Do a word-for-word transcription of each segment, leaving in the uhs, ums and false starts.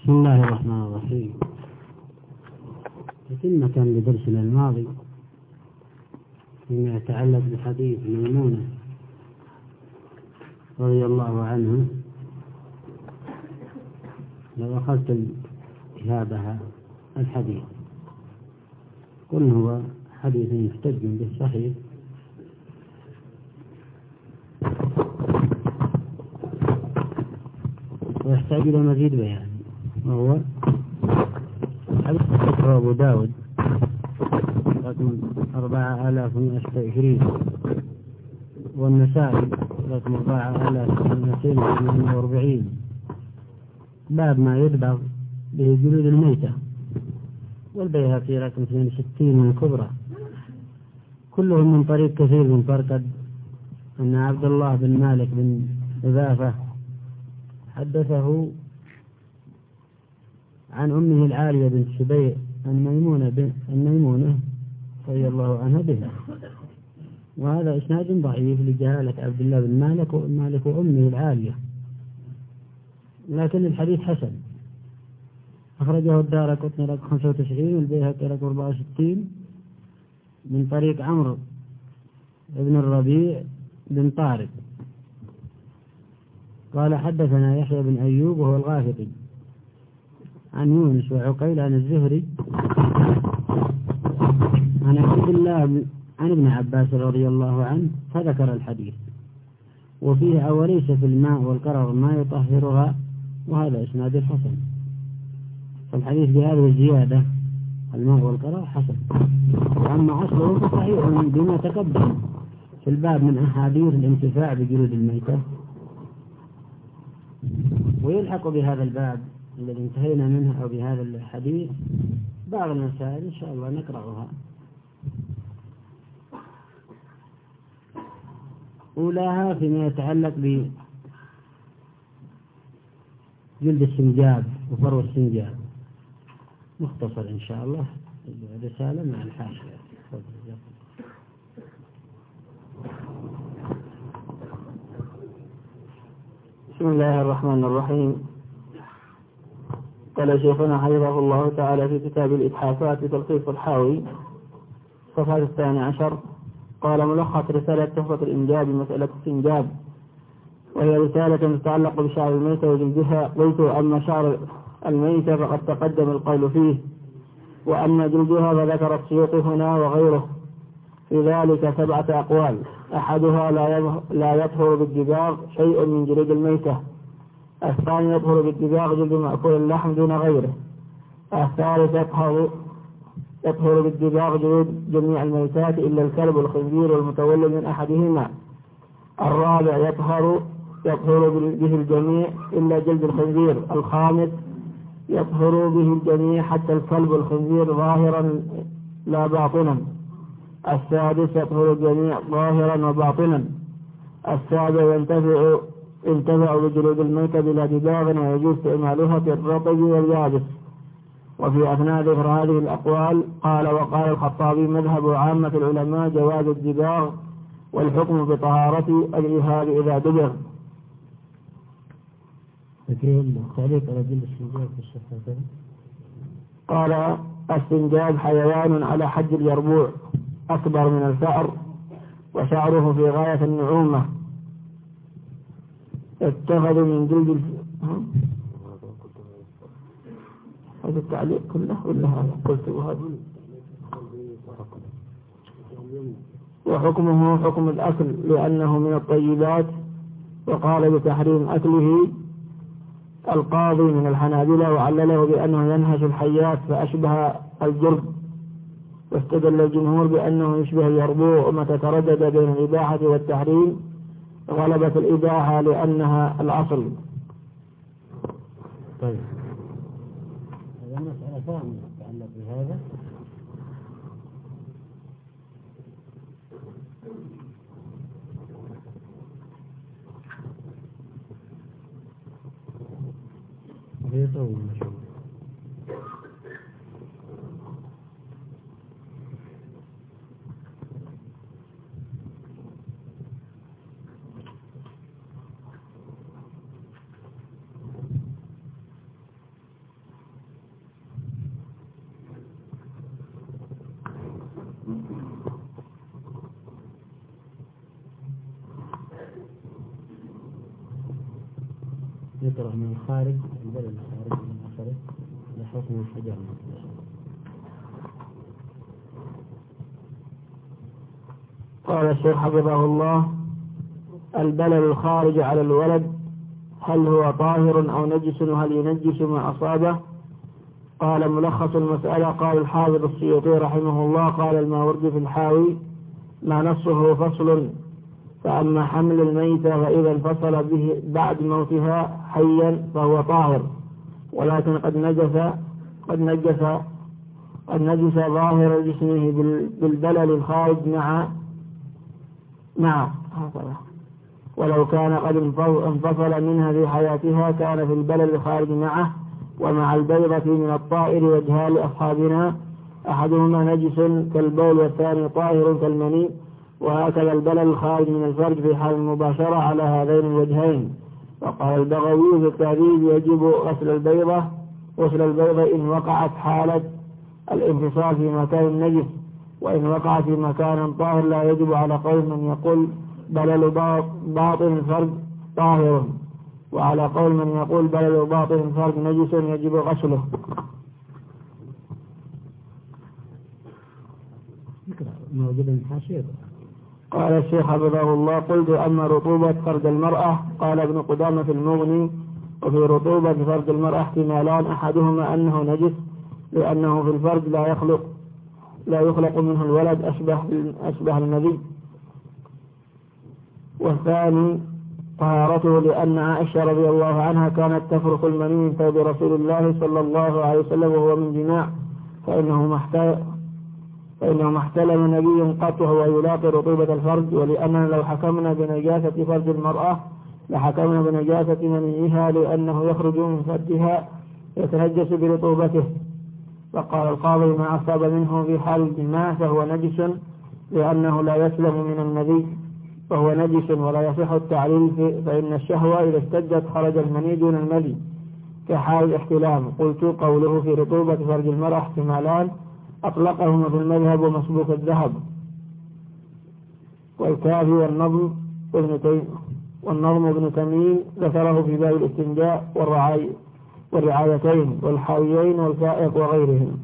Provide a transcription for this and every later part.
بسم الله الرحمن الرحيم. تتمة لدرسنا الماضي فيما يتعلق بحديث ميمونة رضي الله عنه. لو أخذت هذا الحديث قلنا هو حديث يحتج به صحيح، ويحتاج إلى مزيد بيان، وهو حديث أبو داود رقم أربعة آلاف ومئة وعشرين، والنسائي رقم أربعة آلاف ومئتين وثمانية وأربعين، باب ما يدبغ به جلود الميتة، والبيهقي رقم اثنين وستين من الكبرى، كلهم من طريق كثير بن فرقد أن عبد الله بن مالك بن حذافة حدثه عن أمه العالية بنت شبيع عن ميمونة الميمونة رضي الله عنها بها، وهذا إسناد ضعيف لجهالة عبد الله بن مالك ومالك وأمه العالية، لكن الحديث حسن. أخرجه الدارقطني رقم خمسة وتسعين والبيهقي رقم أربعة وستين من طريق عمرو بن الربيع بن طارق قال حدثنا يحيى بن أيوب وهو الغافقي عن يونس وعقيل عن الزهري عن عبد الله عن ابن عباس رضي الله عنه فذكر الحديث، وفيه أوليس في الماء والقرر ما يطهرها، وهذا إسناد حسن. فالحديث بهذه الزيادة الماء والقرر حسن، وأما أصله فصحيح بما تقدم في الباب من أحاديث الانتفاع بجلود الميتة. ويلحق بهذا الباب الذي انتهينا منه أو بهذا الحديث بعض المسائل إن شاء الله نقرأها. أولاها فيما يتعلق بجلد السنجاب وفرو السنجاب، مختصر إن شاء الله، رسالة مع الحاشية. بسم الله الرحمن الرحيم. قال شيخنا حفظه الله تعالى في كتاب الإتحافات بتلخيص الحاوي صفحة الثاني عشر، قال ملخص رسالة تحفة الإنجاب مسألة السنجاب، وهي رسالة تتعلق بشعر الميتة وجلدها. قلت أما شعر الميتة فقد تقدم القول فيه، وأما جلدها فذكر السيوط هنا وغيره في ذلك سبعة أقوال. أحدها لا يطهر بالدباغ شيء من جلود الميتة. الثاني يطهر بالدباغ جلد مأكول اللحم دون غيره. الثالث يطهر يطهر بالدباغ جلود جميع الميتات إلا الكلب والخنزير والمتولد من أحدهما. الرابع يطهر يطهر به الجميع إلا جلد الخنزير. الخامس يطهر به الجميع حتى الكلب والخنزير ظاهرا لا باطنا. السادس يطهر الجميع ظاهرا وباطنا. السابع ينتفع ينتفع بجلود الميتة بلا دباغ، ويجوز استعمالها في الرطب واليابس. وفي أثناء ذكر هذه الأقوال قال وقال الخطابي مذهب عامة العلماء جواز الدباغ والحكم بطهارة الإهاب إذا دبغ. قال السنجاب حيوان على حد اليربوع أكبر من الفأر، وشعره في غاية النعومة، اتخذ من جلد الف... هذا التعليق كله ولا هذا قلت هذا. وحكمه حكم الأكل لأنه من الطيبات، وقال بتحريم أكله القاضي من الحنابلة، وعلله بأنه ينهش الحيات فأشبه الجرب. واستدل الجمهور بأنه يشبه اليربوع، ومتى تردد بين الإباحة والتحريم غلبت الإباحة لأنها الأصل. طيب هذا مسألة ثانية تتعلق بهذا. هي طويل مشهور. يطرح من الخارج البلد الخارج من آخره لحكم الحجر. قال الشيخ حفظه الله: البلد الخارج على الولد هل هو طاهر أو نجس، وهل ينجس ما أصابه؟ قال: ملخص المسألة. قال الحافظ السيوطي رحمه الله: قال الماوردي في الحاوي: ما نصه فصل. فأما حمل الميتة فإذا انفصل به بعد موتها حيا فهو طاهر، ولكن قد نجس قد نجس قد نجس ظاهر جسمه بالبلل الخارج مع مع ولو كان قد انفصل منها في حياتها كان في البلل الخارج معه. ومع البيضة من الطائر وجهان لأصحابنا: أحدهما نجس كالبول والثاني طاهر كالمني. وهكذا البلل الخارج من الفرج في حال المباشرة على هذين الوجهين. وقال البغوي في التهذيب: يجب غسل البيضة غسل البيضة إن وقعت حالة الانفصال في مكان نجس، وإن وقعت في مكان طاهر لا يجب، على قول من يقول بلل باطن الفرج طاهر، وعلى قول من يقول بلل باطن الفرج نجس يجب غسله. موجود حاشية. قال الشيخ حفظه الله: قلت: أما رطوبة فرج المرأة، قال ابن قدامة في المغني: وفي رطوبة فرج المرأة احتمالان: أحدهما أنه نجس لأنه في الفرج لا يخلق لا يخلق منه الولد أشبه أشبه المذي، والثاني طهارته لأن عائشة رضي الله عنها كانت تفرق المني من ثوب رسول الله صلى الله عليه وسلم وهو من جماع، فإنه محتاج فإنه ما احتلم نبي قط وهو يلاقي رطوبة الفرج. ولأننا لو حكمنا بنجاسة فرج المرأة لحكمنا بنجاسة منيها، لأنه يخرج من فرجها يتنجس برطوبته. فقال القاضي: ما أصاب منه في حال الجماع فهو نجس لأنه لا يسلم من النبي، فهو نجس ولا يصح التعليل، فإن الشهوة إذا اشتدت خرج المني دون المذي كحال الاحتلام. قلت: قوله في رطوبة فرج المرأة احتمالان أطلقهما في المذهب ومسبوق الذهب. والكافي والنظم ابن والنظم ابن تميم ذكره في باب الاستنجاء والرعاية والرعايتين والحاويين والفائق وغيرهم.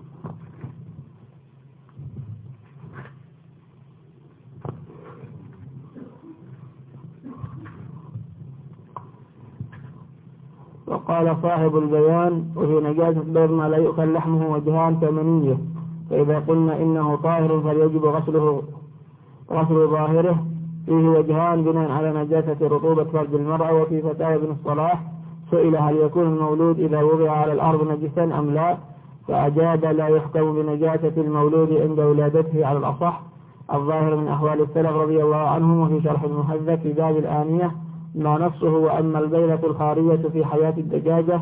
وقال صاحب البيان: وفي نجاسة بيض ما لا يؤكل لحمه وجهان ثمانية، فإذا قلنا إنه طاهر فليجب غسله غسل ظاهره فيه وجهان بناء على نجاسة رطوبة فرج المرأة. وفي فتاوى ابن الصلاح سئل: هل يكون المولود إذا وضع على الأرض نجسا أم لا؟ فأجاب: لا يحكم بنجاسة المولود عند ولادته على الأصح، الظاهر من أحوال السلف رضي الله عنهم. وفي شرح المهذب في باب الآنية ما نصه: وأما البيضة الخارية في حياة الدجاجة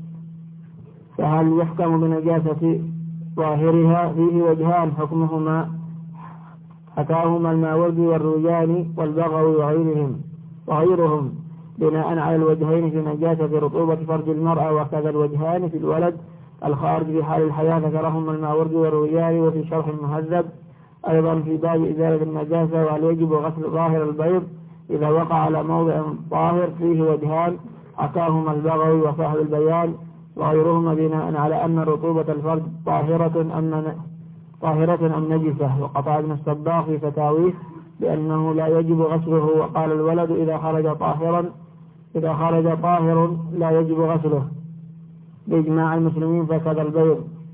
فهل يحكم بنجاسة ظاهرها؟ فيه وجهان حكمهما حكاهما الماوردي والروياني والبغوي وغيرهم وغيرهم بناء على الوجهين في نجاسة رطوبة فرج المرأة، وكذا الوجهان في الولد الخارج في حال الحياة ذكرهما الماوردي والروياني. وفي شرح المهذب أيضا في باب إزالة النجاسة وهل يجب غسل ظاهر البيض إذا وقع على موضع طاهر فيه وجهان حكاهما البغوي وصاحب البيان وغيرهما بناء على أن رطوبة الفرج طاهرة أم طاهرة أم نجسة. وقطع ابن الصباغ في فتاويه بأنه لا يجب غسله، وقال: الولد إذا خرج طاهرا إذا خرج طاهر لا يجب غسله بإجماع المسلمين، فكذا البيض.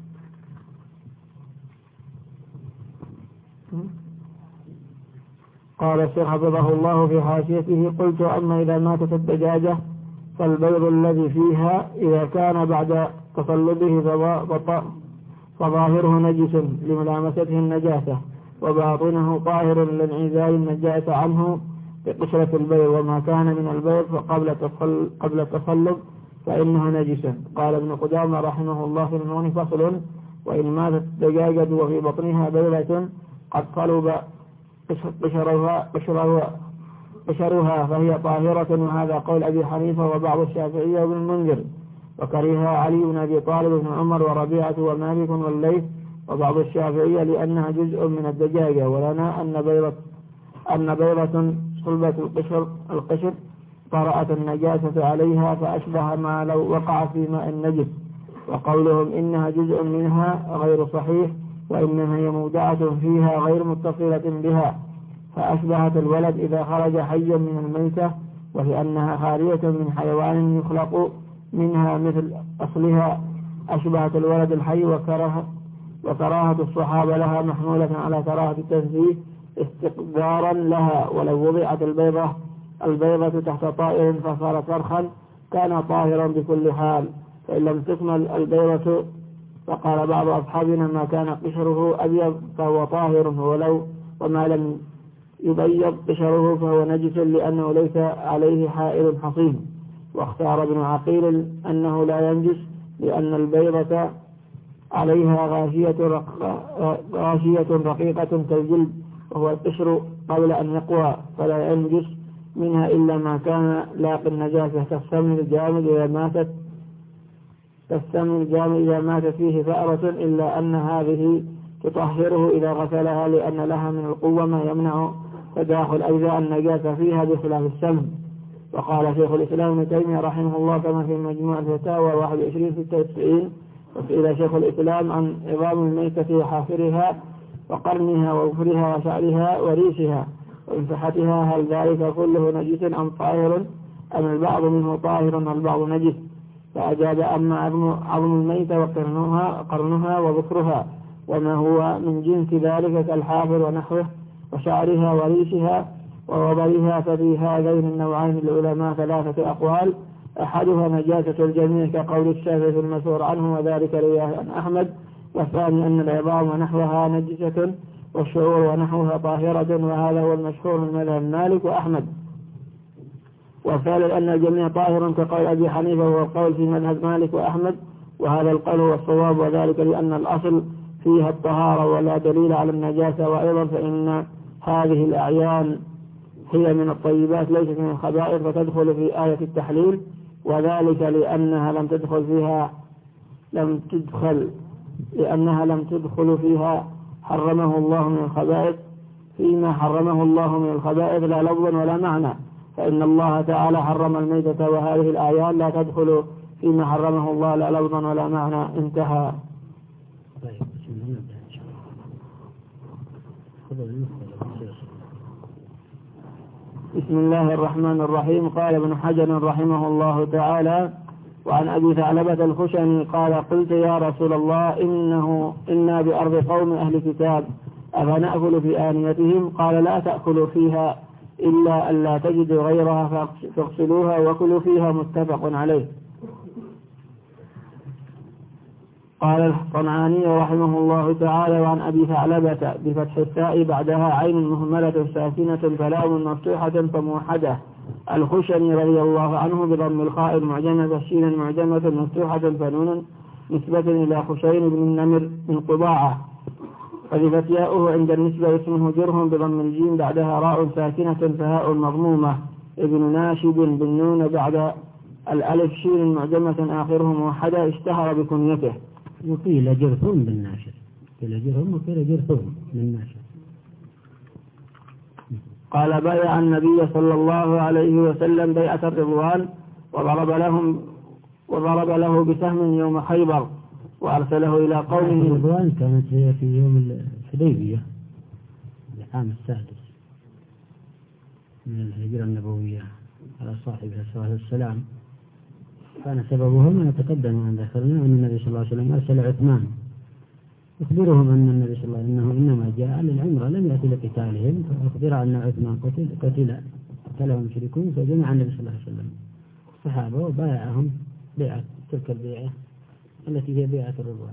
قال الشيخ حفظه الله في حاشيته: قلت: أما إذا ماتت الدجاجة فالبيض الذي فيها إذا كان بعد تصلبه فظاهره نجس لملامسته النجاسة، وباطنه طاهر لانعزال النجاسة عنه بقشرة البيض، وما كان من البيض فقبل قبل التصلب فإنه نجس. قال ابن قدامة رحمه الله في المغني: فصل: وإن ماتت الدجاجة وفي بطنها بيضة قد صلب قشرها, قشرها, قشرها فهي طاهرة، وهذا قول أبي حنيفة وبعض الشافعية وابن المنذر، وكرهها علي بن أبي طالب بن عمر وربيعة ومالك والليث وبعض الشافعية لأنها جزء من الدجاجة. ولنا أن بيضة أن بيضة صلبة القشر القشر طرأت النجاسة عليها فأشبه ما لو وقع في ماء النجس. وقولهم إنها جزء منها غير صحيح، وإنما هي مودعة فيها غير متصلة بها، فأشبهت الولد إذا خرج حيا من الميتة، وهي أنها خالية من حيوان يخلق منها مثل أصلها. أشبهت الولد الحي وكره وكراهة الصحابة لها محمولة على كراهة التنزيه استقدارا لها. ولو وضعت البيضة البيضة تحت طائر فصار فرخا كان طاهرا بكل حال، فإن لم تكمل البيضة. فقال بعض أصحابنا ما كان قشره أبيض فهو طاهر، ولو وما لم يبيض قشره فهو نجس لأنه ليس عليه حائل حصين. واختار ابن عقيل أنه لا ينجس لأن البيضة عليها غاشية, رق... غاشية رقيقة كالجلد، وهو القشر قبل أن يقوى، فلا ينجس منها إلا ما كان لاقي النجاسة كالسمن الجامد إذا ماتت كالسمن الجامد إذا مات فيه فأرة، إلا أن هذه تطهره إذا غسلها لأن لها من القوة ما يمنع تداخل أجزاء النجاسة فيها بخلاف السمن. وقال شيخ الإسلام ابن تيمية رحمه الله كما في مجموع الفتاوى واحد وعشرين ستة وتسعين: وسئل شيخ الإسلام عن عظام الميتة وحافرها وقرنها ووفرها وشعرها وريشها وانفحتها، هل ذلك كله نجس أم طاهر، أم البعض منه طاهر والبعض نجس؟ فأجاب: أما عظم الميتة وقرنها قرنها وبكرها وما هو من جنس ذلك كالحافر ونحوه وشعرها وريشها ووبرها، ففي هذين النوعين العلماء ثلاثة أقوال: أحدها نجاسة الجميع كقول الشافعي المشهور عنه وذلك رواه عن أحمد، والثاني أن العظام ونحوها نجسة والشعور ونحوها طاهرة، وهذا هو المشهور من مذهب مالك وأحمد. والثالث أن الجميع طاهر كقول أبي حنيفة وهو القول في مذهب مالك وأحمد، وهذا القول هو الصواب، وذلك لأن الأصل فيها الطهارة ولا دليل على النجاسة. وأيضا فإن هذه الأعيان هي من الطيبات ليست من الخبائث فتدخل في آية التحليل، وذلك لأنها لم تدخل فيها لم تدخل لأنها لم تدخل فيها حرمه الله من الخبائث فيما حرمه الله من الخبائث لا لفظا ولا معنى، فإن الله تعالى حرم الميتة وهذه الآيات لا تدخل فيما حرمه الله لا لفظا ولا معنى. انتهى. بسم الله الرحمن الرحيم. قال ابن حجر رحمه الله تعالى: وعن أبي ثعلبة الخشني قال: قلت يا رسول الله إنه إنا بأرض قوم أهل كتاب أفنأكل في آنيتهم؟ قال: لا تأكلوا فيها إلا أن لا تجدوا غيرها فاغسلوها وكلوا فيها. متفق عليه. قال الصنعاني رحمه الله تعالى: وعن أبي ثعلبة بفتح الثاء بعدها عين مهملة ساكنة فلام مفتوحة فموحدة الخشني رضي الله عنه بضم الخاء المعجمة الشين المعجمة مفتوحة فنون نسبة إلى خشين بن النمر من قضاعة، فذفت ياؤه عند النسبة اسمه جرهم بضم الجيم بعدها راء ساكنة فهاء مضمومة ابن ناشب بالنون بعد الألف شين معجمة آخره موحدة اشتهر بكنيته. وقيل جرثوم بالناشر، قيل جرهم وقيل جرثوم بالناشر. قال: بايع النبي صلى الله عليه وسلم بيعة الرضوان وضرب لهم وضرب له بسهم يوم خيبر وأرسله إلى قومه. الرضوان كانت في يوم الحديبية العام السادس من الهجرة النبوية على صاحبها صلى الله عليه وسلم. كان سببه ما يتقدم أن ذكرنا أن النبي صلى الله عليه وسلم أرسل عثمان يخبرهم أن النبي صلى الله عليه وسلم إنه إنما جاء للعمرة لم يأتي لقتالهم، فأخبر أن عثمان قتل قتل قتلهم المشركون، فجمع النبي صلى الله عليه وسلم الصحابة وبايعهم بيعة تلك البيعة التي هي بيعة الرضوان.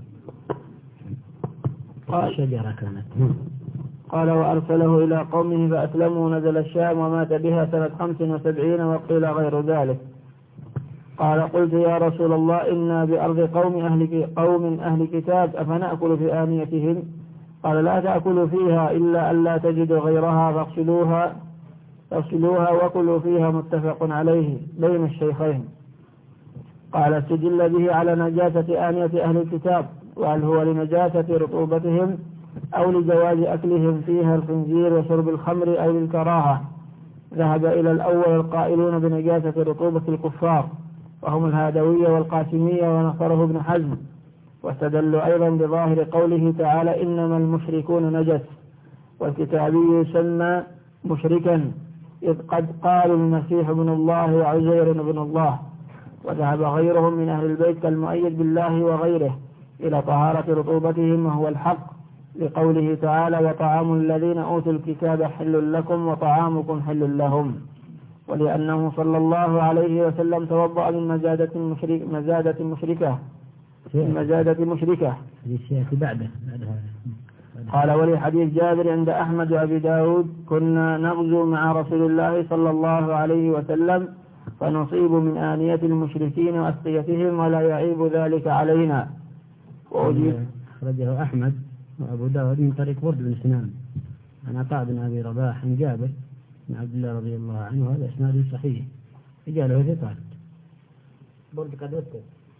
قال شجرة كانت. قال: وأرسله إلى قومه فأسلموا نزل الشام ومات بها سنة خمس وسبعين وقيل غير ذلك. قال: قلت يا رسول الله إنا بأرض قوم أهل قوم أهل كتاب أفنأكل في آنيتهم؟ قال: لا تأكلوا فيها إلا أن لا تجدوا غيرها فاغسلوها فاغسلوها وكلوا فيها. متفق عليه بين الشيخين. قال: استدل به على نجاسة آنية أهل الكتاب، وهل هو لنجاسة رطوبتهم أو لجواز أكلهم فيها الخنزير وشرب الخمر أو للكراهة؟ ذهب إلى الأول القائلون بنجاسة رطوبة الكفار وهم الهادوية والقاسمية ونصره ابن حزم، واستدلوا أيضا بظاهر قوله تعالى إنما المشركون نجس، والكتابي يسمى مشركا إذ قد قالوا المسيح ابن الله وعزير ابن الله. وذهب غيرهم من أهل البيت كالمؤيد بالله وغيره إلى طهارة رطوبتهم وهو الحق، لقوله تعالى وطعام الذين أوتوا الكتاب حل لكم وطعامكم حل لهم، ولأنه صلى الله عليه وسلم توضأ من مزادة مشرك مزادة مشركة مزادة مشركة بعده. قال ولحديث جابر عند أحمد وأبي داود كنا نغزو مع رسول الله صلى الله عليه وسلم فنصيب من آنية المشركين وأسقيتهم ولا يعيب ذلك علينا. وأجيب أخرجه أحمد وأبو داود من طريق برد بن سنان عن عطاء بن أبي رباح عن جابر بن عبد الله رضي الله عنه، وهذا إسناد صحيح رجاله ثقات. برد قد أذكر.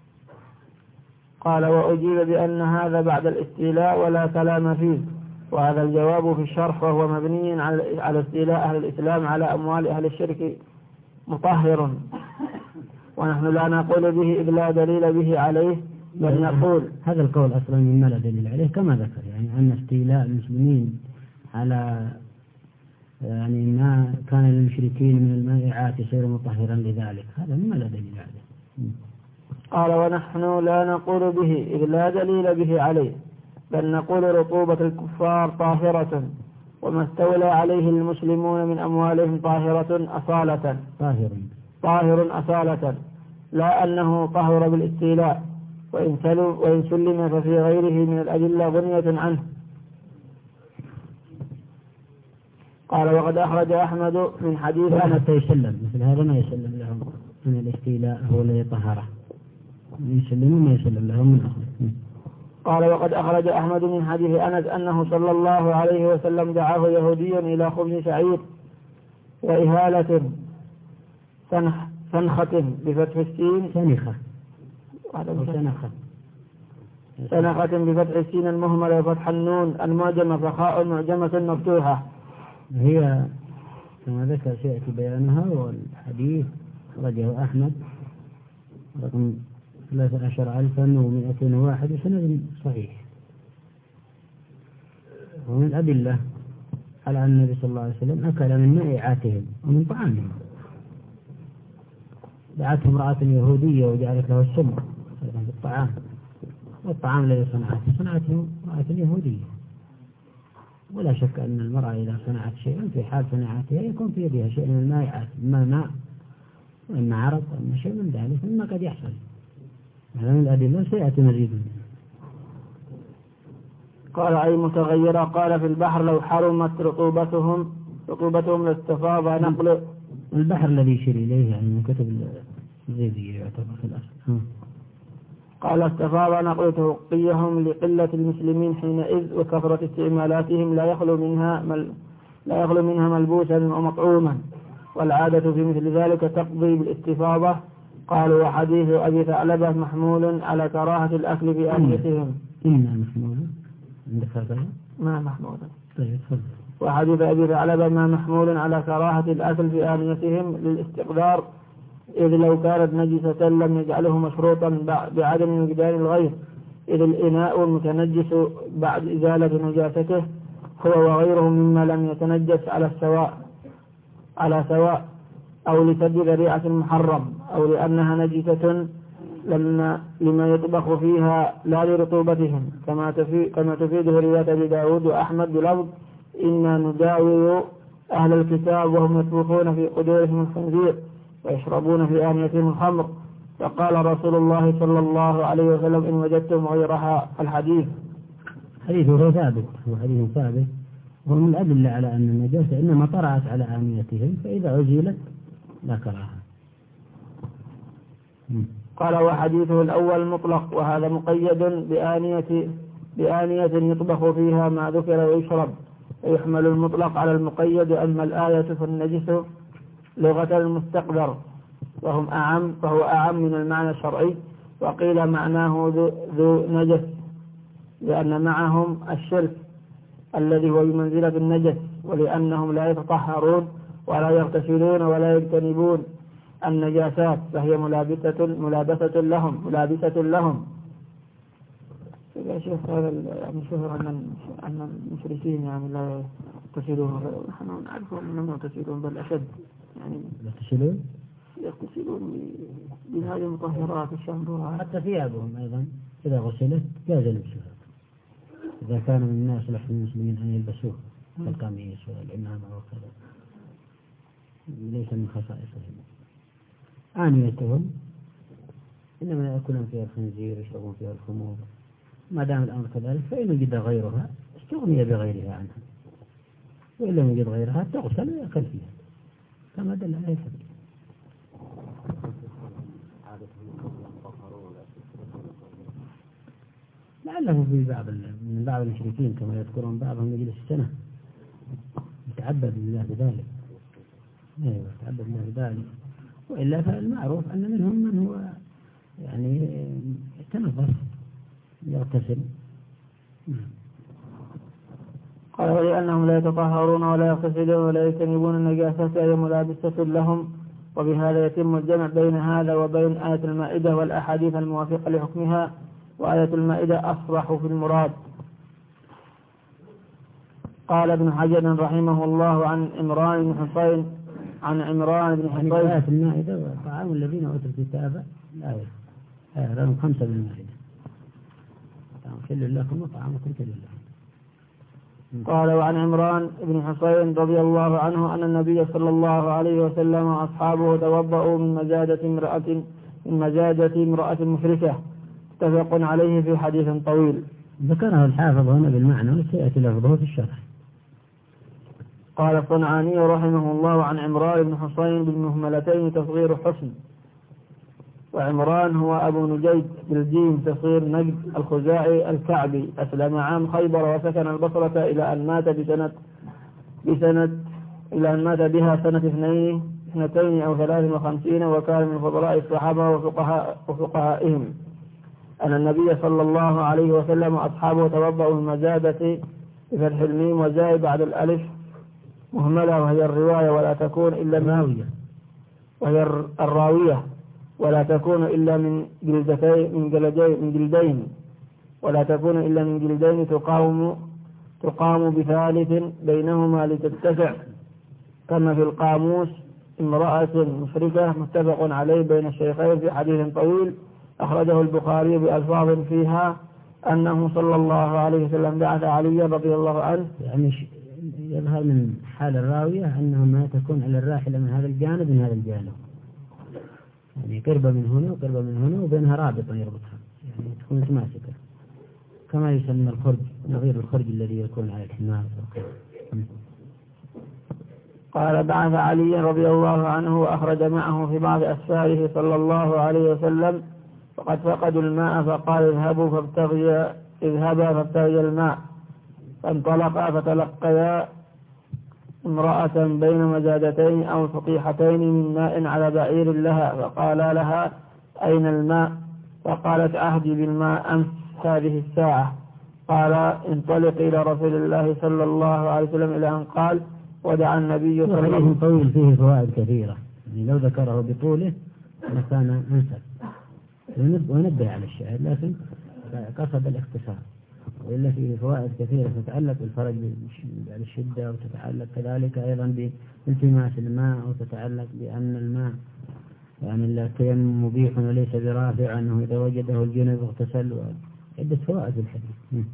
قال وأجيب بأن هذا بعد الاستيلاء ولا كلام فيه، وهذا الجواب في الشرح وهو مبني على استيلاء أهل الإسلام على أموال أهل الشرك مطهر، ونحن لا نقول به إذ لا دليل به عليه، بل نقول هذا القول أصلا مما لا دليل عليه كما ذكر، يعني أن استيلاء المسلمين على يعني ما كان للمشركين من المائعات يصير مطهرا لذلك، هذا مما لا دليل عليه. قال ونحن لا نقول به إذ لا دليل به عليه، بل نقول رطوبة الكفار طاهرة وما استولى عليه المسلمون من أموالهم طاهرة أصالة طاهر طاهر أصالة، لا أنه طهر بالاستيلاء، وإن سلم, وإن سلم ففي غيره من الأدلة غنية عنه. قال وقد أخرج أحمد من حديث أنس يسلم مثل هذا ما يسلم لهم من الاستيلاء هو الذي طهره، يسلم ما يسلم لهم من أخذ. قال وقد أخرج أحمد من حديث أنس أنه صلى الله عليه وسلم دعاه يهودي إلى خبز شعير وإهالة سنخ سنخة بفتح السين سنخة سنخة سنخة بفتح السين المهملة وفتح النون المعجمة فخاء معجمة مفتوحة. هي كما ذكر سيأتي بيانها، والحديث أخرجه أحمد رقم ثلاثة عشر ألفا ومائتين وواحد وسند صحيح. ومن الأدلة على أن النبي صلى الله عليه وسلم أكل من مائعاتهم ومن طعامهم. دعته امرأة يهودية وجعلت له السم في الطعام، والطعام الذي صنعته صنعته امرأة يهودية، ولا شك أن المرأة إذا صنعت شيئا في حال صناعتها يكون في يدها شيء من المائعات، إما ماء وإما عرق وإما شيء من ذلك مما قد يحصل. هذا من الأدلة سيأتي مزيد. قال أي متغيرة. قال في البحر لو حرمت رطوبتهم رطوبتهم لاستفاض نقل البحر الذي يشير إليه يعني من كتب الزيدية يعتبر في الأصل. قال استفاض نقل توقيهم لقلة المسلمين حينئذ وكثرة استعمالاتهم لا يخلو منها مل لا يخلو منها ملبوسا ومطعوما، والعادة في مثل ذلك تقضي بالاستفاضة. قالوا وحديث أبي ثعلبة محمول على كراهة الأكل في آنيتهم. إنما محمول عندك هذا ما محمول. طيب تفضل. وحديث أبي ثعلبة ما محمول على كراهة الأكل في آنيتهم للاستقدار، إذ لو كانت نجسة لم يجعله مشروطا بعدم مقدار الغير، إذ الإناء المتنجس بعد إزالة نجاسته هو وغيره مما لم يتنجس على السواء على سواء أو لسد ذريعة المحرم، أو لأنها نجسة لما لما يطبخ فيها لا لرطوبتهم، كما تفيد كما تفيده رواية أبي داود وأحمد بلفظ إنا نداوي أهل الكتاب وهم يطبخون في قدورهم الخنزير ويشربون في آنيتهم الخمر، فقال رسول الله صلى الله عليه وسلم إن وجدتم غيرها. الحديث حديثه ثابت، هو حديث ثابت، ومن الأدلة على أن النجاسة إنما طرأت على آنيتهم، فإذا أزيلت لا كراهة. قال وحديثه الأول مطلق، وهذا مقيد بآنية بآنية يطبخ فيها ما ذكر ويشرب، ويحمل المطلق على المقيد. أما الآية فالنجس لغة المستقدر وهم أعم فهو أعم من المعنى الشرعي، وقيل معناه ذو, ذو نجس لأن معهم الشرك الذي هو بمنزلة النجس، ولأنهم لا يتطهرون ولا يغتسلون ولا يجتنبون النجاسات فهي ملابسة ملابسة لهم ملابسة لهم. يا شيخ هذا يعني شهر أن أن المشركين يعني لا يغتسلون، نحن نعرفهم أنهم يغتسلون بل أشد، يعني يغتسلون يغتسلون بهذه المطهرات الشامبوهات. حتى ثيابهم أيضا إذا غسلت جاز لبسها، إذا كان من الناس لحظ المسلمين أن يلبسوه كالقميص والعمامة وكذا، ليس من خصائصهم. آنيتهم إنما يأكلون فيها الخنزير يشربون فيها الخمور، ما دام الأمر كذلك فإن وجد غيرها استغني بغيرها عنها، وإن لم يوجد غيرها تغسل ويأكل فيها كما دل عليه الحديث. لعله في بعض من بعض المشركين كما يذكرون بعضهم يجلس سنة يتعبد لله بذلك، ايوه يتعبد لله بذلك، وإلا فالمعروف أن منهم من هو يعني يتنظف يغتسل. قال ولأنهم لا يتطهرون ولا يغتسلون ولا يجتنبون النجاسات فهي ملابسة لهم، وبهذا يتم الجمع بين هذا وبين آية المائدة والأحاديث الموافقة لحكمها، وآية المائدة أصرح في المراد. قال ابن حجر رحمه الله عن عمران بن حصين عن عمران بن حصين يعني آية المائدة وطعام الذين أوتوا الكتاب الآية آية خمسة بالمائدة كل لكم وطعامكم كل لكم. قال وعن عمران بن حصين رضي الله عنه أن النبي صلى الله عليه وسلم وأصحابه توضؤوا من مزادة امرأة من مزادة امرأة مشركة، متفق عليه في حديث طويل. ذكره الحافظ هنا بالمعنى وسيأتي لفظه في الشرح. قال الصنعاني رحمه الله عن عمران بن حصين بالمهملتين تصغير حسن، وعمران هو أبو نجيد بالجيم تصغير نجد الخزاعي الكعبي، أسلم عام خيبر وسكن البصرة إلى أن مات بسنة بسنة إلى أن مات بها سنة اثنين اثنتين أو ثلاث وخمسين، وكان من فضلاء الصحابة وفقهاء وفقهائهم أن النبي صلى الله عليه وسلم وأصحابه توضؤوا من مزادة بفتح الميم وزاي بعد الألف مهملة وهي الرواية ولا تكون إلا من وهي الراوية ولا تكون إلا من جلدتين من جلدين من جلدين ولا تكون إلا من جلدين تقاوم تقام بثالث بينهما لتتسع، كما في القاموس امرأة مشركة، متفق عليه بين الشيخين في حديث طويل أخرجه البخاري بألفاظ فيها أنه صلى الله عليه وسلم بعث علي رضي الله عنه. يعني يظهر من حال الراوية أنه ما تكون على الراحلة من هذا الجانب من هذا الجانب، يعني قربة من هنا وقربة من هنا وبينها رابطة يربطها، يعني تكون متماسكة كما يسمى الخرج، نظير الخرج الذي يكون على الحمار. قال بعث علي رضي الله عنه وأخرج معه في بعض أسفاره صلى الله عليه وسلم فقد فقدوا الماء فقال اذهبوا فابتغيا اذهبا فابتغيا الماء، فانطلقا فتلقيا امرأة بين مزادتين أو سطيحتين من ماء على بعير لها، فقالا لها أين الماء؟ فقالت أهدي بالماء أمس هذه الساعة. قال انطلق إلى رسول الله صلى الله عليه وسلم إلى أن قال ودع النبي صلى الله عليه وسلم. طويل فيه فوائد كثيرة، يعني لو ذكره بطوله لكان أنسب ونبه على الشاهد، لكن قصد الاختصار، وإلا فيه فوائد كثيرة تتعلق بالفرج بالشدة، وتتعلق كذلك أيضا بالتماس الماء، وتتعلق بأن الماء يعني التيمم مبيح وليس برافع، أنه إذا وجده الجنب اغتسل، وعدة فوائد الحديث.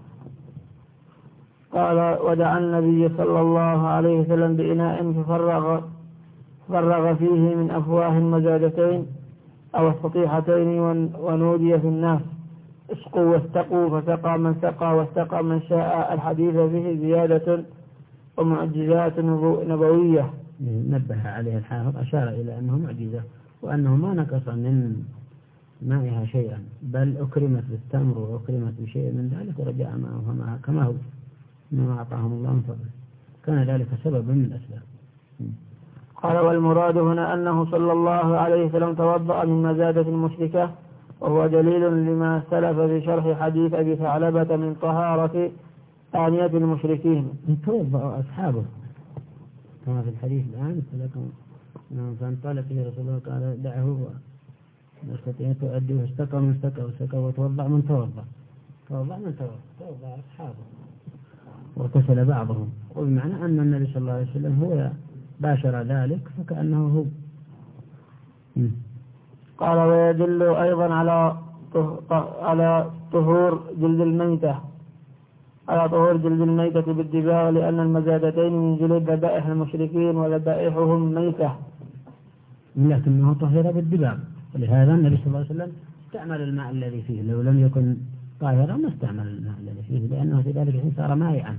قال ودع النبي صلى الله عليه وسلم بإناء ففرغ فرغ فيه من أفواه مزادتين أو السطيحتين ونودي في الناس اسقوا واستقوا، فسقى من سقى واستقى من شاء. الحديث فيه زيادة ومعجزات نبوية نبه عليها الحافظ، أشار إلى أنه معجزة وأنه ما نقص من مائها شيئا، بل أكرمت بالتمر وأكرمت بشيء من ذلك ورجع معه كما هو ما أعطاهم الله من فضله، كان ذلك سببا من الأسباب. قال والمراد هنا أنه صلى الله عليه وسلم توضأ من مزادة المشركة، وهو دليل لما سلف في شرح حديث أبي ثعلبة من طهارة آنية المشركين. توضأ أصحابه كما في الحديث الآن لكم أنه فانطلق إلى رسول الله قال دعه واستطيع تؤديه استقى من استقى واستقى وتوضع من توضع توضع من توضع توضع أصحابه واغتسل بعضهم، وبمعنى أن النبي صلى الله عليه وسلم هو باشر ذلك فكأنه هو. قال ويدل أيضا على على طهور جلد الميتة على طهور جلد الميتة بالدباغ، لأن المزادتين من جلد ذبائح المشركين وذبائحهم ميتة، لكنه طهر بالدباغ، ولهذا النبي صلى الله عليه وسلم استعمل الماء الذي فيه، لو لم يكن طاهرا ما استعمل الماء الذي فيه، لأنه في ذلك صار مائعا.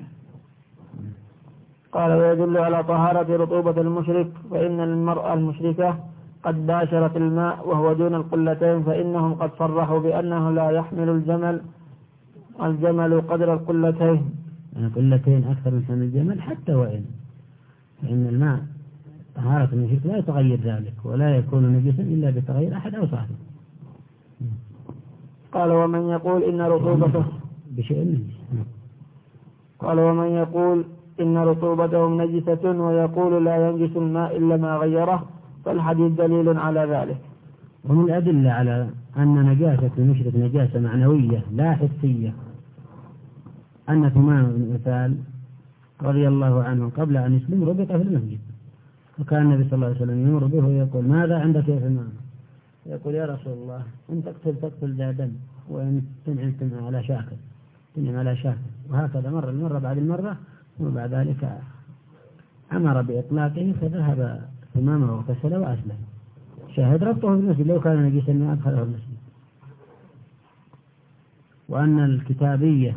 قال ويدل على طهارة رطوبة المشرك، فإن المرأة المشركة قد باشرت الماء وهو دون القلتين، فإنهم قد صرحوا بأنه لا يحمل الجمل الجمل قدر القلتين، يعني قلتين أكثر من حمل الجمل حتى وإن، فإن الماء طهارة المشرك لا يتغير ذلك ولا يكون نجسا إلا بتغير أحد أوصافه. قال ومن يقول إن رطوبته بشيء نجس. قال ومن يقول إن رطوبتهم نجسة ويقول لا ينجس الماء إلا ما غيره، فالحديث دليل على ذلك. ومن الأدلة على أن نجاسة المشرك نجاسة معنوية لا حسية أن ثمان بن أثال رضي الله عنه قبل أن يسلم ربط في المسجد، وكان النبي صلى الله عليه وسلم يمر به ويقول ماذا عندك يا ثمان؟ يقول يا رسول الله إن تقتل تقتل ذا دم، وإن تنعم تنعم على شاكر تنعم على شاكر، وهكذا مرة المرة بعد المرة، وبعد ذلك أمر بإطلاقه فذهب ثمامه واغتسل وأسلم. شاهد ربطه في المسجد، لو كان نجسا ما أدخله المسجد. وأن الكتابية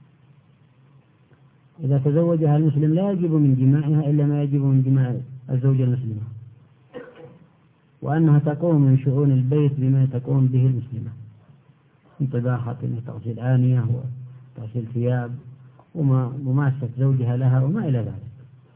إذا تزوجها المسلم لا يجب من جماعها إلا ما يجب من جماع الزوجة المسلمة، وأنها تقوم من شؤون البيت بما تقوم به المسلمة من طباخة وتغسيل آنية وتغسيل ثياب ومماسة زوجها لها وما إلى ذلك.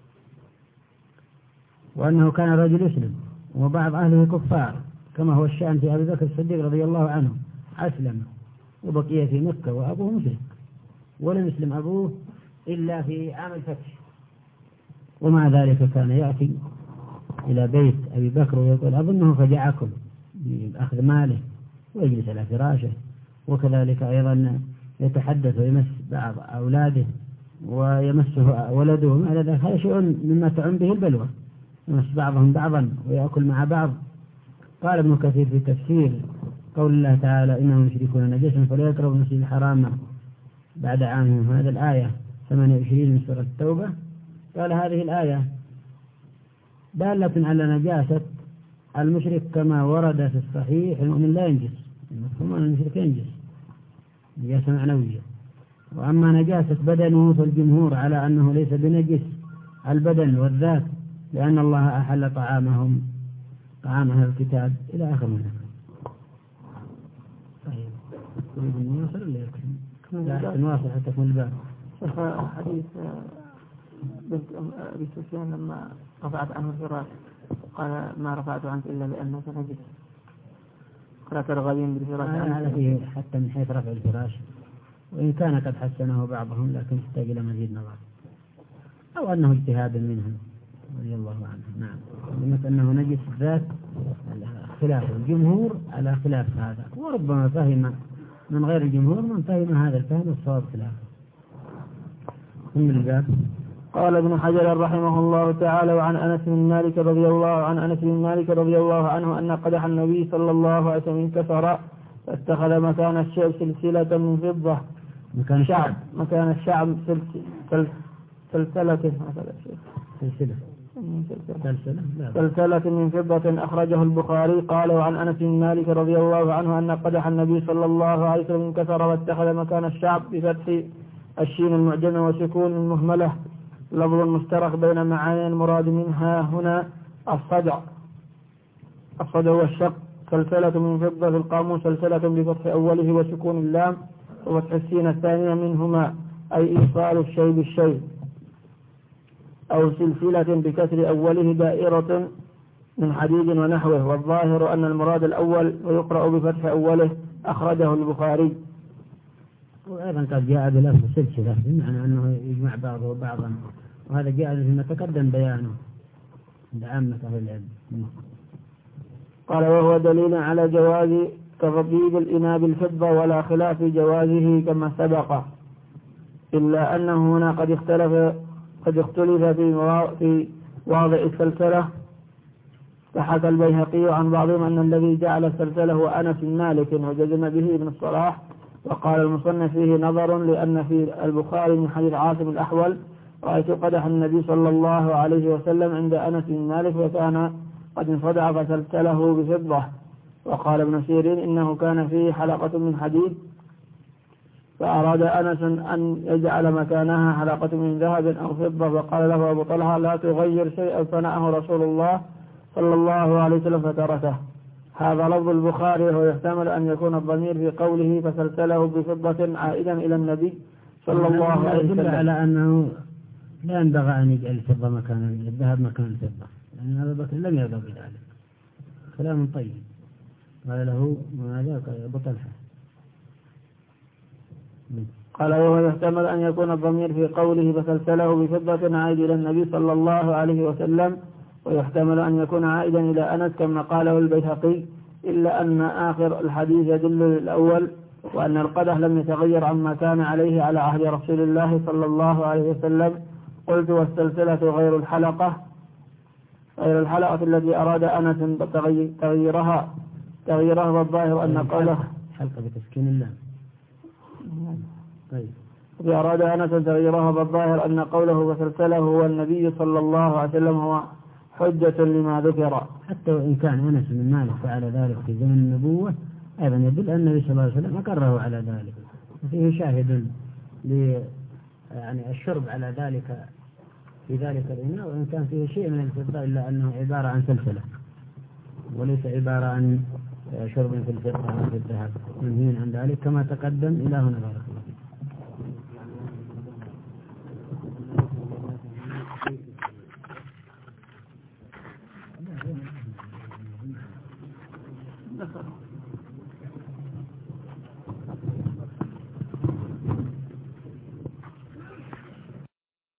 وأنه كان رجل يسلم وبعض أهله كفار كما هو الشأن في أبي بكر الصديق رضي الله عنه، أسلم وبقي في مكة وأبوه مشرك، ولم يسلم أبوه إلا في عام الفتح، ومع ذلك كان يأتي إلى بيت أبي بكر ويقول أظنه فجعكم بأخذ ماله ويجلس على فراشه، وكذلك أيضا يتحدث ويمس بعض أولاده ويمسه ولده وما إلى ذلك. هذا شيء مما تعم به البلوى، يمس بعضهم بعضا ويأكل مع بعض. قال ابن كثير في تفسير قول الله تعالى إنهم يشركون نجسا فلا يقربوا المسجد الحرام بعد عامهم، هذا الآية ثمانية وعشرين من سورة التوبة، قال هذه الآية دالة على نجاسة المشرك كما ورد في الصحيح المؤمن لا ينجس، المفهوم أن المشرك ينجس نجاسة معنوية. وأما نجاسة بدنه فالجمهور على أنه ليس بنجس البدن والذات، لأن الله أحل طعامهم طعام أهل الكتاب إلى آخر منها. طيب نواصل ولا يكفي؟ لا نواصل حتى في الباب. حديث بنت أبي سفيان لما رفعت عنه الفراش قال ما رفعت عنك إلا لأنك نجس، قال ترغبين بالفراش على فيه حتى من حيث رفع الفراش، وإن كان قد حسنه بعضهم لكن يحتاج إلى مزيد نظر، أو أنه اجتهاد منهم رضي الله عنه. نعم، لما أنه نجس الذات خلاف الجمهور على خلاف هذا، وربما فهم من غير الجمهور من فهم هذا الفهم الصواب خلافه. من الباب قال ابن حجر رحمه الله تعالى وعن أنس بن مالك رضي الله عن أنس بن مالك رضي الله عنه أن قدح النبي صلى الله عليه وسلم انكسر فاتخذ مكان الشعب سلسلة من فضة مكان الشعب مكان الشعب سلسلة سلسلة سلسلة من فضة أخرجه البخاري. قال وعن أنس بن مالك رضي الله عنه أن قدح النبي صلى الله عليه وسلم انكسر واتخذ مكان الشعب بفتح الشين المعجمة وسكون المهملة، لفظ مشترك بين معاني المراد منها هنا الصدع الصدع والشق. سلسلة من فضة في القاموس سلسلة بفتح أوله وسكون اللام وفتح السين الثانية منهما، أي إيصال الشيء بالشيء، أو سلسلة بكسر أوله دائرة من حديد ونحوه، والظاهر أن المراد الأول ويقرأ بفتح أوله. أخرجه البخاري. وأيضا قد جاء بلفظ سلسلة بمعنى أنه يجمع بعضه بعضا وهذا جاء فيما تقدم بيانه عند عامة أهل العلم. قال وهو دليل على جواز تغطيب الإناء بالفضة ولا خلاف في جوازه كما سبق، إلا أنه هنا قد اختلف قد اختلف في في واضع السلسلة. فحكى البيهقي عن بعضهم أن الذي جعل السلسلة هو أنس بن مالك وجزم به ابن الصلاح، وقال المصنف فيه نظر، لأن في البخاري من حديث عاصم الأحول رأيت قدح النبي صلى الله عليه وسلم عند أنس بن مالك وكان قد انصدع فسلسله بفضة. وقال ابن سيرين إنه كان فيه حلقة من حديد فأراد أنس أن يجعل مكانها حلقة من ذهب أو فضة، وقال له أبو طلحة لا تغير شيئا صنعه رسول الله صلى الله عليه وسلم فتركه. هذا لفظ البخاري، ويحتمل أن يكون الضمير في قوله فسلسله بفضة عائدا إلى النبي صلى الله عليه وسلم، على أنه لا ينبغي أن يجعل الفضة مكان الذهب مكان الفضة، لأن هذا بكر لم يرضى بذلك. كلام طيب قال له ماذا؟ قال أبو طلحة. قال وهو يحتمل أن يكون الضمير في قوله فسلسله بفضة عائد إلى النبي صلى الله عليه وسلم، ويحتمل أن يكون عائدا إلى أنس كما قاله البيهقي، إلا أن آخر الحديث يدل للأول، وأن القدح لم يتغير عما كان عليه على عهد رسول الله صلى الله عليه وسلم. قلت والسلسلة غير الحلقة غير الحلقة التي أراد أنس تغييرها تغييرها والظاهر أن قوله حلقة بتسكين الله. طيب الذي أراد أنس تغييرها والظاهر أن قوله وسلسله هو النبي صلى الله عليه وسلم هو حجة لما ذكر. حتى وإن كان أنس بن مالك فعل ذلك في زمن النبوة أيضا يدل أن النبي صلى الله عليه وسلم أقره على ذلك، وفيه شاهد ل يعني الشرب على ذلك في ذلك الإناء، وإن كان فيه شيء من الفضة إلا أنه عبارة عن سلسلة وليس عبارة عن شرب في الفضة أو في الذهب، منهي عن ذلك كما تقدم. إلى هنا بارك الله.